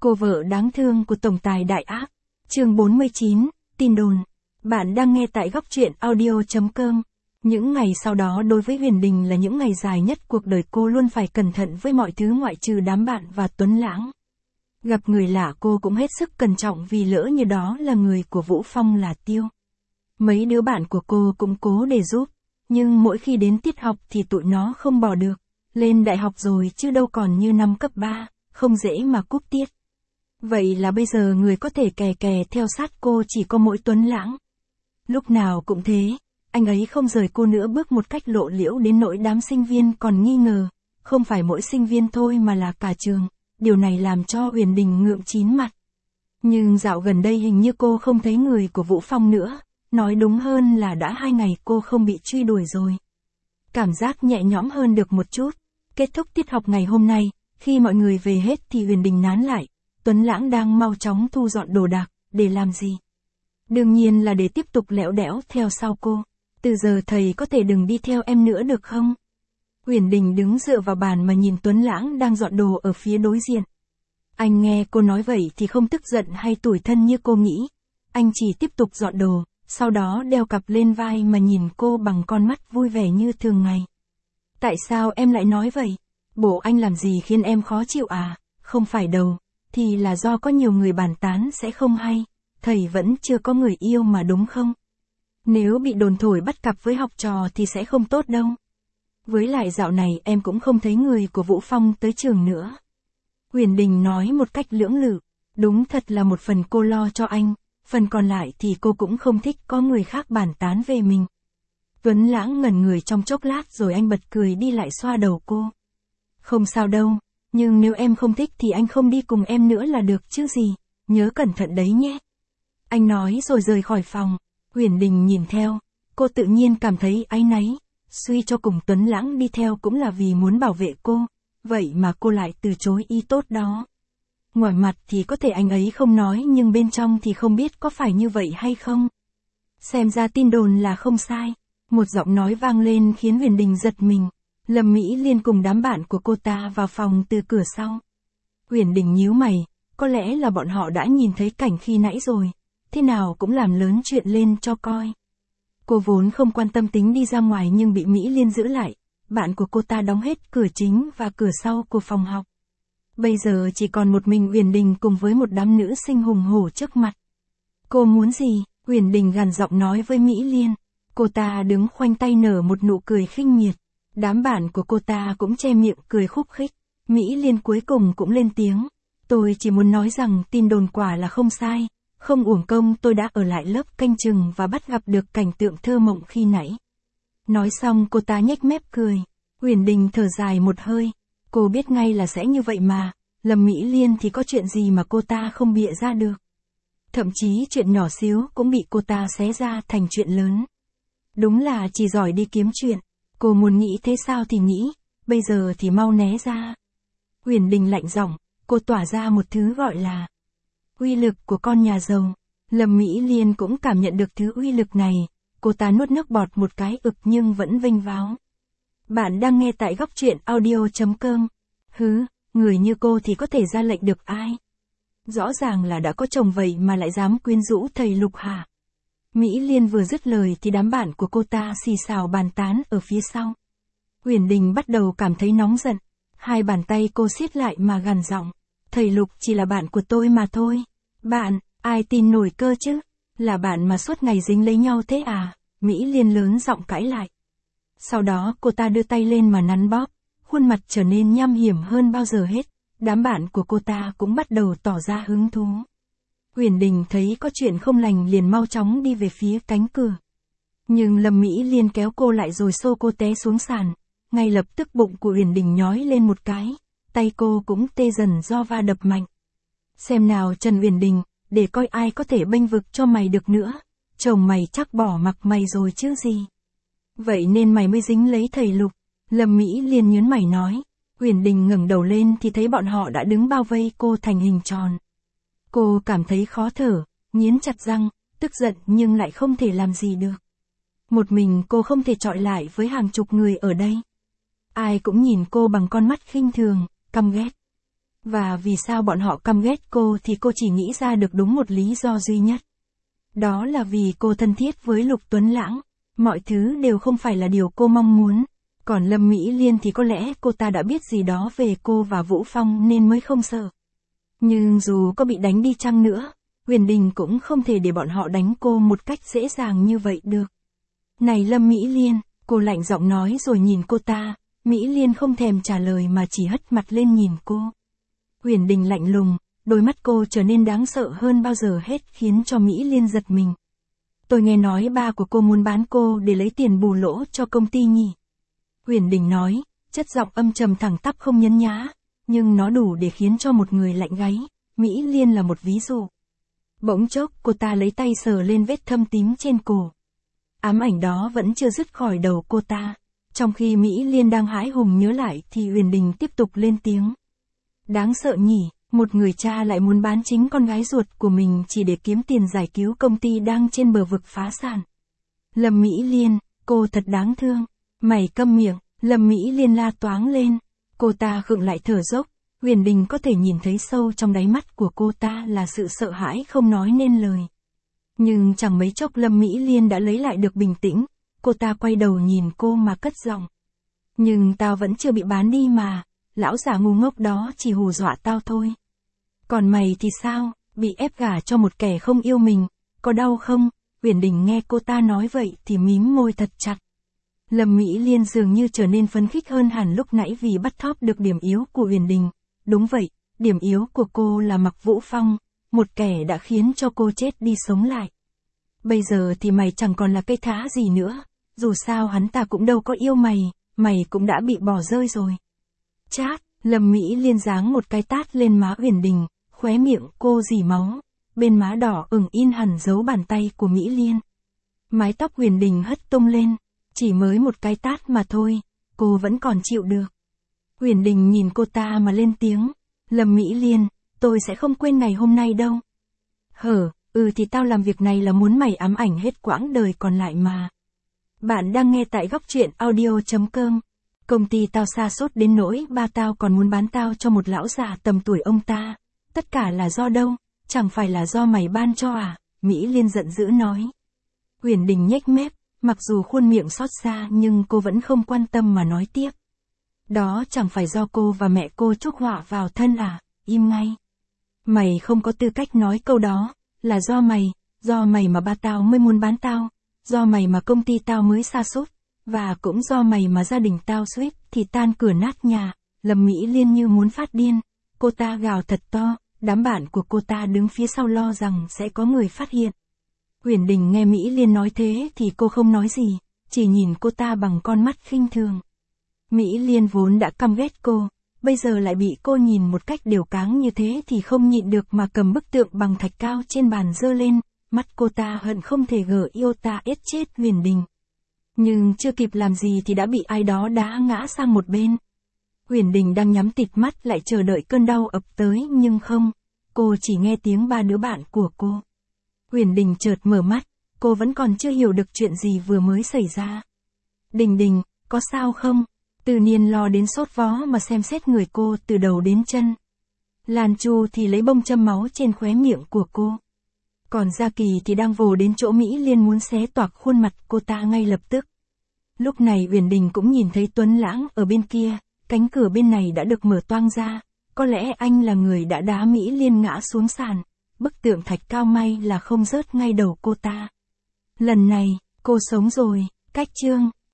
Cô vợ đáng thương của tổng tài đại ác. Chương 49, tin đồn. Bạn đang nghe tại góc truyện audio.com. Những ngày sau đó đối với Huyền Đình là những ngày dài nhất cuộc đời, cô luôn phải cẩn thận với mọi thứ ngoại trừ đám bạn và Tuấn Lãng. Gặp người lạ cô cũng hết sức cẩn trọng vì lỡ như đó là người của Vũ Phong là Tiêu. Mấy đứa bạn của cô cũng cố để giúp, nhưng mỗi khi đến tiết học thì tụi nó không bỏ được. Lên đại học rồi chứ đâu còn như năm cấp 3, không dễ mà cúp tiết. Vậy là bây giờ người có thể kè kè theo sát cô chỉ có mỗi Tuấn Lãng. Lúc nào cũng thế, anh ấy không rời cô nữa bước một cách lộ liễu đến nỗi đám sinh viên còn nghi ngờ, không phải mỗi sinh viên thôi mà là cả trường, điều này làm cho Huyền Đình ngượng chín mặt. Nhưng dạo gần đây hình như cô không thấy người của Vũ Phong nữa, nói đúng hơn là đã 2 ngày cô không bị truy đuổi rồi. Cảm giác nhẹ nhõm hơn được một chút. Kết thúc tiết học ngày hôm nay, khi mọi người về hết thì Huyền Đình nán lại. Tuấn Lãng đang mau chóng thu dọn đồ đạc, để làm gì? Đương nhiên là để tiếp tục lẽo đẽo theo sau cô. Từ giờ thầy có thể đừng đi theo em nữa được không? Huyền Đình đứng dựa vào bàn mà nhìn Tuấn Lãng đang dọn đồ ở phía đối diện. Anh nghe cô nói vậy thì không tức giận hay tủi thân như cô nghĩ. Anh chỉ tiếp tục dọn đồ, sau đó đeo cặp lên vai mà nhìn cô bằng con mắt vui vẻ như thường ngày. Tại sao em lại nói vậy? Bộ anh làm gì khiến em khó chịu à? Không phải đâu, thì là do có nhiều người bàn tán sẽ không hay. Thầy vẫn chưa có người yêu mà đúng không? Nếu bị đồn thổi bắt cặp với học trò thì sẽ không tốt đâu. Với lại dạo này em cũng không thấy người của Vũ Phong tới trường nữa. Huyền Đình nói một cách lưỡng lự. Đúng thật là một phần cô lo cho anh, phần còn lại thì cô cũng không thích có người khác bàn tán về mình. Tuấn Lãng ngẩn người trong chốc lát rồi anh bật cười đi lại xoa đầu cô. Không sao đâu, nhưng nếu em không thích thì anh không đi cùng em nữa là được chứ gì, nhớ cẩn thận đấy nhé. Anh nói rồi rời khỏi phòng. Huyền Đình nhìn theo, cô tự nhiên cảm thấy áy náy, suy cho cùng Tuấn Lãng đi theo cũng là vì muốn bảo vệ cô, vậy mà cô lại từ chối ý tốt đó. Ngoài mặt thì có thể anh ấy không nói nhưng bên trong thì không biết có phải như vậy hay không. Xem ra tin đồn là không sai. Một giọng nói vang lên khiến Huyền Đình giật mình. Lâm Mỹ Liên cùng đám bạn của cô ta vào phòng từ cửa sau. Huyền Đình nhíu mày, có lẽ là bọn họ đã nhìn thấy cảnh khi nãy rồi, thế nào cũng làm lớn chuyện lên cho coi. Cô vốn không quan tâm tính đi ra ngoài nhưng bị Mỹ Liên giữ lại, bạn của cô ta đóng hết cửa chính và cửa sau của phòng học. Bây giờ chỉ còn một mình Huyền Đình cùng với một đám nữ sinh hùng hổ trước mặt. Cô muốn gì? Huyền Đình gằn giọng nói với Mỹ Liên. Cô ta đứng khoanh tay nở một nụ cười khinh miệt. Đám bạn của cô ta cũng che miệng cười khúc khích. Mỹ Liên cuối cùng cũng lên tiếng. Tôi chỉ muốn nói rằng tin đồn quả là không sai. Không uổng công tôi đã ở lại lớp canh chừng và bắt gặp được cảnh tượng thơ mộng khi nãy. Nói xong cô ta nhếch mép cười. Huyền Đình thở dài một hơi. Cô biết ngay là sẽ như vậy mà. Lâm Mỹ Liên thì có chuyện gì mà cô ta không bịa ra được. Thậm chí chuyện nhỏ xíu cũng bị cô ta xé ra thành chuyện lớn. Đúng là chỉ giỏi đi kiếm chuyện. Cô muốn nghĩ thế sao thì nghĩ, bây giờ thì mau né ra. Huyền Đình lạnh giọng, cô tỏa ra một thứ gọi là uy lực của con nhà giàu. Lâm Mỹ Liên cũng cảm nhận được thứ uy lực này, cô ta nuốt nước bọt một cái ực nhưng vẫn vênh váo. Bạn đang nghe tại góc truyện audio.com. Hứ, người như cô thì có thể ra lệnh được ai? Rõ ràng là đã có chồng vậy mà lại dám quyến rũ thầy Lục hả? Mỹ Liên vừa dứt lời thì đám bạn của cô ta xì xào bàn tán ở phía sau. Huyền Đình bắt đầu cảm thấy nóng giận. Hai bàn tay cô siết lại mà gằn giọng. Thầy Lục chỉ là bạn của tôi mà thôi. Bạn, ai tin nổi cơ chứ? Là bạn mà suốt ngày dính lấy nhau thế à? Mỹ Liên lớn giọng cãi lại. Sau đó cô ta đưa tay lên mà nắn bóp. Khuôn mặt trở nên nham hiểm hơn bao giờ hết. Đám bạn của cô ta cũng bắt đầu tỏ ra hứng thú. Huyền Đình thấy có chuyện không lành liền mau chóng đi về phía cánh cửa. Nhưng Lâm Mỹ Liên kéo cô lại rồi xô cô té xuống sàn. Ngay lập tức bụng của Huyền Đình nhói lên một cái. Tay cô cũng tê dần do va đập mạnh. Xem nào Trần Huyền Đình, để coi ai có thể bênh vực cho mày được nữa. Chồng mày chắc bỏ mặc mày rồi chứ gì. Vậy nên mày mới dính lấy thầy Lục. Lâm Mỹ Liên nhớn mày nói. Huyền Đình ngẩng đầu lên thì thấy bọn họ đã đứng bao vây cô thành hình tròn. Cô cảm thấy khó thở, nghiến chặt răng, tức giận nhưng lại không thể làm gì được. Một mình cô không thể chọi lại với hàng chục người ở đây. Ai cũng nhìn cô bằng con mắt khinh thường, căm ghét. Và vì sao bọn họ căm ghét cô thì cô chỉ nghĩ ra được đúng một lý do duy nhất. Đó là vì cô thân thiết với Lục Tuấn Lãng. Mọi thứ đều không phải là điều cô mong muốn. Còn Lâm Mỹ Liên thì có lẽ cô ta đã biết gì đó về cô và Vũ Phong nên mới không sợ. Nhưng dù có bị đánh đi chăng nữa, Huyền Đình cũng không thể để bọn họ đánh cô một cách dễ dàng như vậy được. Này Lâm Mỹ Liên, cô lạnh giọng nói rồi nhìn cô ta. Mỹ Liên không thèm trả lời mà chỉ hất mặt lên nhìn cô. Huyền Đình lạnh lùng, đôi mắt cô trở nên đáng sợ hơn bao giờ hết khiến cho Mỹ Liên giật mình. Tôi nghe nói ba của cô muốn bán cô để lấy tiền bù lỗ cho công ty nhỉ? Huyền Đình nói, chất giọng âm trầm thẳng tắp không nhấn nhá, nhưng nó đủ để khiến cho một người lạnh gáy. Mỹ Liên là một ví dụ. Bỗng chốc cô ta lấy tay sờ lên vết thâm tím trên cổ. Ám ảnh đó vẫn chưa dứt khỏi đầu cô ta. Trong khi Mỹ Liên đang hãi hùng nhớ lại thì Huyền Đình tiếp tục lên tiếng. Đáng sợ nhỉ, một người cha lại muốn bán chính con gái ruột của mình chỉ để kiếm tiền giải cứu công ty đang trên bờ vực phá sản. Lâm Mỹ Liên, cô thật đáng thương. Mày câm miệng, Lâm Mỹ Liên la toáng lên. Cô ta khựng lại thở dốc. Huyền Đình có thể nhìn thấy sâu trong đáy mắt của cô ta là sự sợ hãi không nói nên lời. Nhưng chẳng mấy chốc Lâm Mỹ Liên đã lấy lại được bình tĩnh. Cô ta quay đầu nhìn cô mà cất giọng. Nhưng tao vẫn chưa bị bán đi mà, lão già ngu ngốc đó chỉ hù dọa tao thôi. Còn mày thì sao, bị ép gả cho một kẻ không yêu mình, có đau không? Huyền Đình nghe cô ta nói vậy thì mím môi thật chặt. Lâm Mỹ Liên dường như trở nên phấn khích hơn hẳn lúc nãy vì bắt thóp được điểm yếu của Huyền Đình. Đúng vậy, điểm yếu của cô là Mạc Vũ Phong, một kẻ đã khiến cho cô chết đi sống lại. Bây giờ thì mày chẳng còn là cây thá gì nữa, dù sao hắn ta cũng đâu có yêu mày, mày cũng đã bị bỏ rơi rồi. Chát, Lâm Mỹ Liên giáng một cái tát lên má Huyền Đình, khóe miệng cô rỉ máu, bên má đỏ ửng in hẳn dấu bàn tay của Mỹ Liên. Mái tóc Huyền Đình hất tung lên, chỉ mới một cái tát mà thôi, cô vẫn còn chịu được. Huyền Đình nhìn cô ta mà lên tiếng, Lâm Mỹ Liên, tôi sẽ không quên ngày hôm nay đâu. Thì tao làm việc này là muốn mày ám ảnh hết quãng đời còn lại mà. Bạn đang nghe tại góc truyện audio.com. Công ty tao sa sút đến nỗi ba tao còn muốn bán tao cho một lão già tầm tuổi ông ta. Tất cả là do đâu, chẳng phải là do mày ban cho à? Mỹ Liên giận dữ nói. Huyền Đình nhếch mép, mặc dù khuôn miệng xót xa nhưng cô vẫn không quan tâm mà nói tiếp. Đó chẳng phải do cô và mẹ cô chuốc họa vào thân à? Im ngay. Mày không có tư cách nói câu đó, là do mày mà ba tao mới muốn bán tao, do mày mà công ty tao mới sa sút, và cũng do mày mà gia đình tao suýt thì tan cửa nát nhà. Lâm Mỹ Liên như muốn phát điên, cô ta gào thật to, đám bạn của cô ta đứng phía sau lo rằng sẽ có người phát hiện. Huyền Đình nghe Mỹ Liên nói thế thì cô không nói gì, chỉ nhìn cô ta bằng con mắt khinh thường. Mỹ Liên vốn đã căm ghét cô, bây giờ lại bị cô nhìn một cách đều cáng như thế thì không nhịn được mà cầm bức tượng bằng thạch cao trên bàn giơ lên, mắt cô ta hận không thể gở yêu ta ết chết Huyền Đình. Nhưng chưa kịp làm gì thì đã bị ai đó đá ngã sang một bên. Huyền Đình đang nhắm tịt mắt lại chờ đợi cơn đau ập tới nhưng không, cô chỉ nghe tiếng ba đứa bạn của cô. Huyền Đình chợt mở mắt, cô vẫn còn chưa hiểu được chuyện gì vừa mới xảy ra. Đình, có sao không? Từ Niên lo đến sốt vó mà xem xét người cô từ đầu đến chân. Lan Chu thì lấy bông châm máu trên khóe miệng của cô. Còn Gia Kỳ thì đang vồ đến chỗ Mỹ Liên muốn xé toạc khuôn mặt cô ta ngay lập tức. Lúc này Huyền Đình cũng nhìn thấy Tuấn Lãng ở bên kia, cánh cửa bên này đã được mở toang ra, có lẽ anh là người đã đá Mỹ Liên ngã xuống sàn, bức tượng thạch cao may là không rớt ngay đầu cô ta. Lần này, cô sống rồi, cách chương.